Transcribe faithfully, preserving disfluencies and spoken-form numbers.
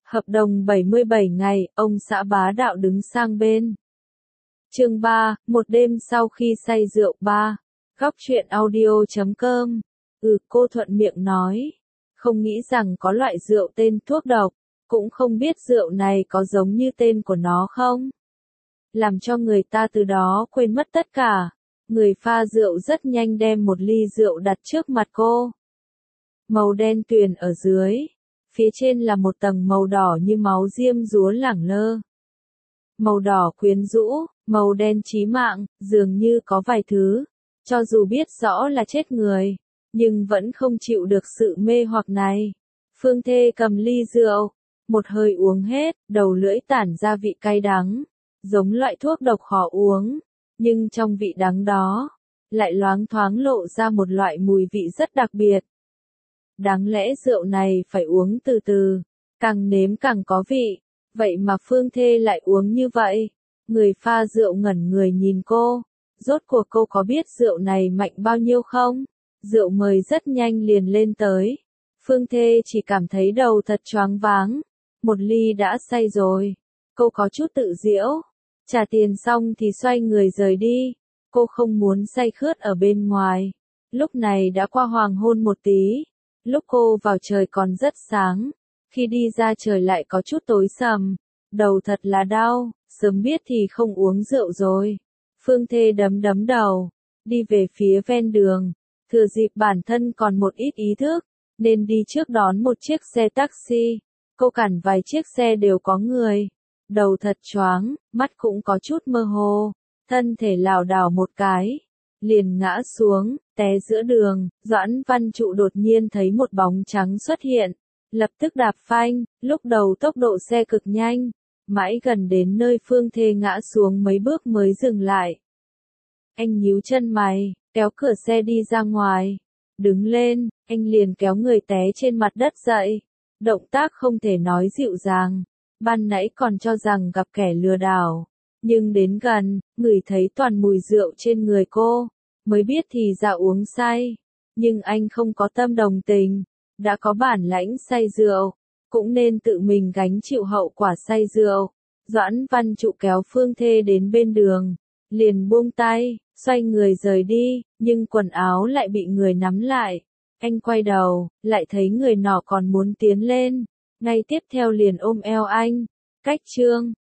Hợp đồng bảy mươi bảy ngày, ông xã bá đạo đứng sang bên. Chương ba, một đêm sau khi say rượu ba. Góc truyện audio chấm com. Ừ, cô thuận miệng nói. Không nghĩ rằng có loại rượu tên thuốc độc, cũng không biết rượu này có giống như tên của nó không. Làm cho người ta từ đó quên mất tất cả. Người pha rượu rất nhanh đem một ly rượu đặt trước mặt cô. Màu đen tuyền ở dưới. Phía trên là một tầng màu đỏ như máu diêm dúa lẳng lơ. Màu đỏ quyến rũ, màu đen chí mạng, dường như có vài thứ, cho dù biết rõ là chết người, nhưng vẫn không chịu được sự mê hoặc này. Phương Thê cầm ly rượu, một hơi uống hết, đầu lưỡi tản ra vị cay đắng, giống loại thuốc độc khó uống, nhưng trong vị đắng đó, lại loáng thoáng lộ ra một loại mùi vị rất đặc biệt. Đáng lẽ rượu này phải uống từ từ, càng nếm càng có vị, vậy mà Phương Thê lại uống như vậy. Người pha rượu ngẩn người nhìn cô, rốt cuộc cô có biết rượu này mạnh bao nhiêu không? Rượu mời rất nhanh liền lên tới. Phương Thê chỉ cảm thấy đầu thật choáng váng, một ly đã say rồi. Cô có chút tự giễu, trả tiền xong thì xoay người rời đi. Cô không muốn say khướt ở bên ngoài. Lúc này đã qua hoàng hôn một tí. Lúc cô vào trời còn rất sáng, khi đi ra trời lại có chút tối sầm, đầu thật là đau, sớm biết thì không uống rượu rồi. Phương Thê đấm đấm đầu, đi về phía ven đường, thừa dịp bản thân còn một ít ý thức, nên đi trước đón một chiếc xe taxi. Cô cản vài chiếc xe đều có người, đầu thật choáng, mắt cũng có chút mơ hồ, thân thể lảo đảo một cái, liền ngã xuống, té giữa đường. Doãn Văn Trụ đột nhiên thấy một bóng trắng xuất hiện, lập tức đạp phanh, lúc đầu tốc độ xe cực nhanh, mãi gần đến nơi Phương Thê ngã xuống mấy bước mới dừng lại. Anh nhíu chân mày, kéo cửa xe đi ra ngoài, đứng lên, anh liền kéo người té trên mặt đất dậy, động tác không thể nói dịu dàng, ban nãy còn cho rằng gặp kẻ lừa đảo, nhưng đến gần, ngửi thấy toàn mùi rượu trên người cô, mới biết thì ra uống say, nhưng anh không có tâm đồng tình, đã có bản lãnh say rượu, cũng nên tự mình gánh chịu hậu quả say rượu. Doãn Văn Trụ kéo Phương Thê đến bên đường, liền buông tay, xoay người rời đi, nhưng quần áo lại bị người nắm lại. Anh quay đầu, lại thấy người nọ còn muốn tiến lên, ngay tiếp theo liền ôm eo anh. Cách chương